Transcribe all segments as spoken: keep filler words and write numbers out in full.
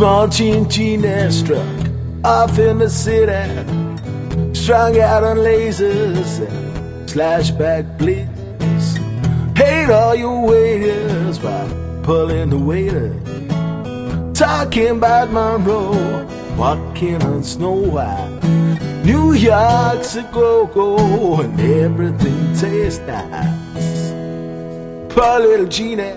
Small chin-chin struck off in the city, strung out on lasers and slashback blades. Hate all your waiters by pulling the waiter, talking about Monroe, walking on Snow White. New York's a go-go and everything tastes nice. Poor little Gina.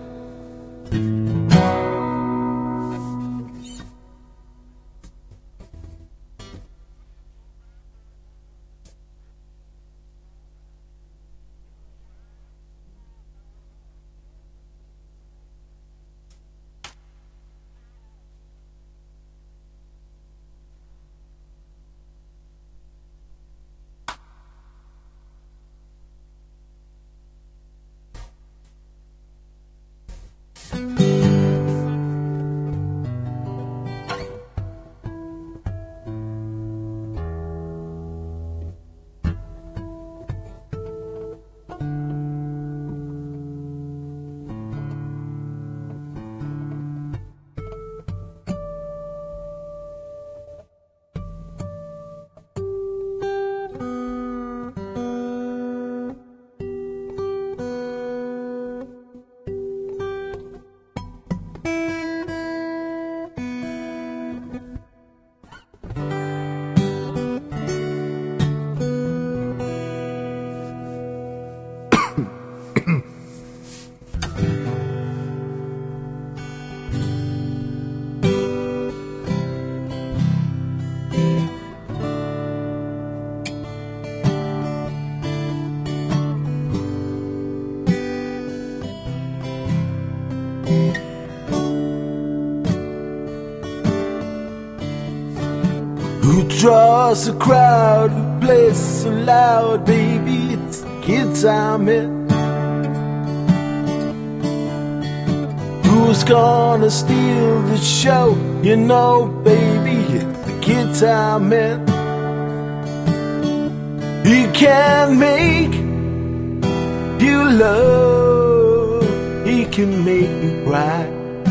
Who draws the crowd, who plays so loud, baby, it's the kids I'm in. Who's gonna steal the show, you know, baby, it's the kids I'm in. He can make you love, he can make you cry.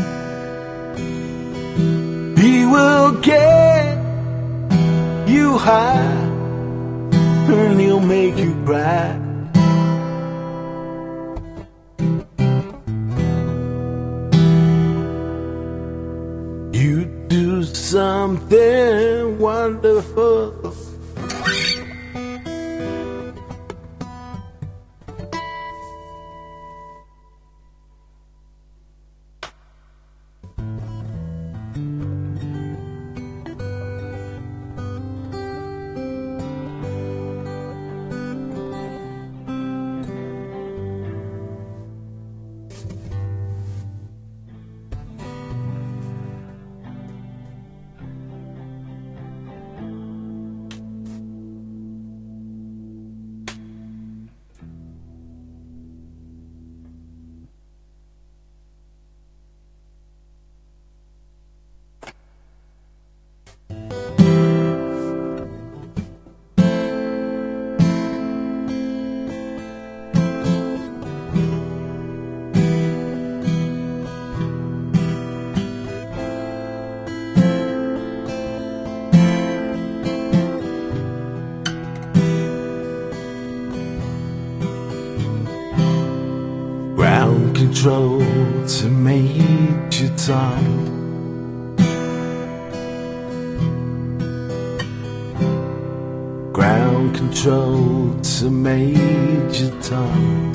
He will get you high, and he'll make you cry. You do something wonderful. Ground control to Major Tom. Ground control to Major Tom.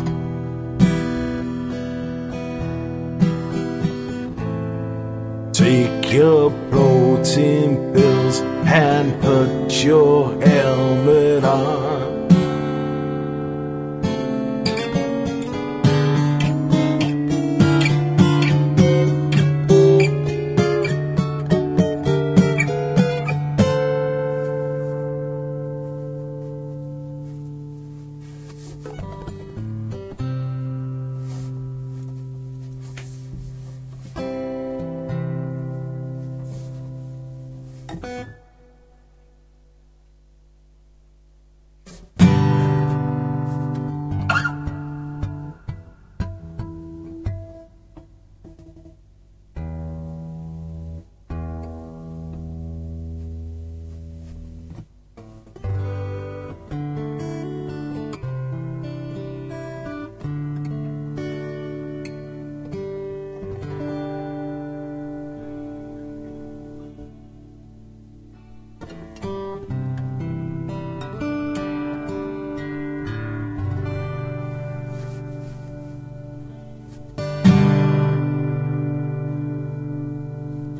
Take your protein pills and put your helmet on.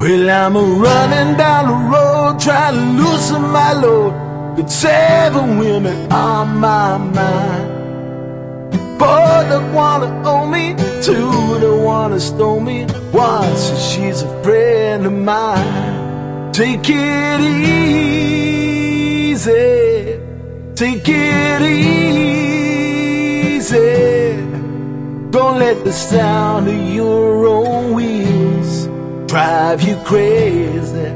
Well, I'm running down the road, trying to loosen my load. Got seven women on my mind. Four that wanna own me, two that wanna stone me, one says she's a friend of mine. Take it easy, take it easy. Don't let the sound of your own wheels drive you crazy.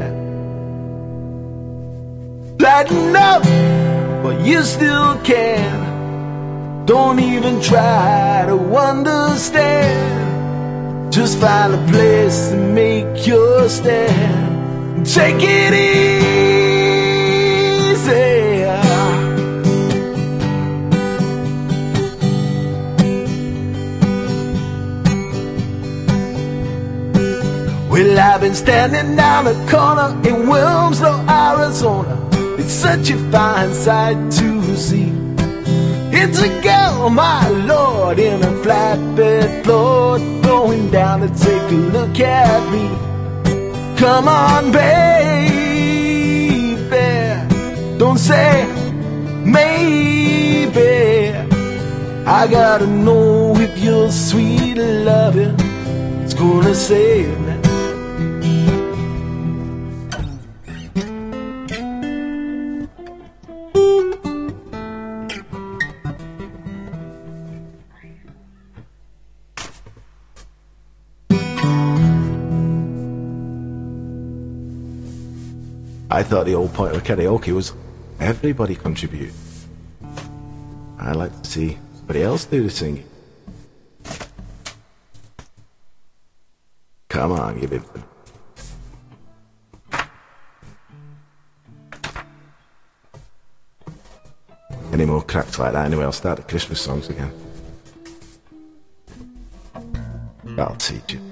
Lighten up, but you still can. Don't even try to understand. Just find a place to make your stand. Take it easy. Well, I've been standing down the corner in Wilmslow, Arizona. It's such a fine sight to see. It's a girl, my lord, in a flatbed float, going down to take a look at me. Come on, baby, don't say maybe. I gotta know if your sweet loving is gonna save me. I thought the whole point of karaoke was everybody contribute. I'd like to see somebody else do the singing. Come on, give it. Any more cracks like that anyway, I'll start the Christmas songs again. I'll teach you.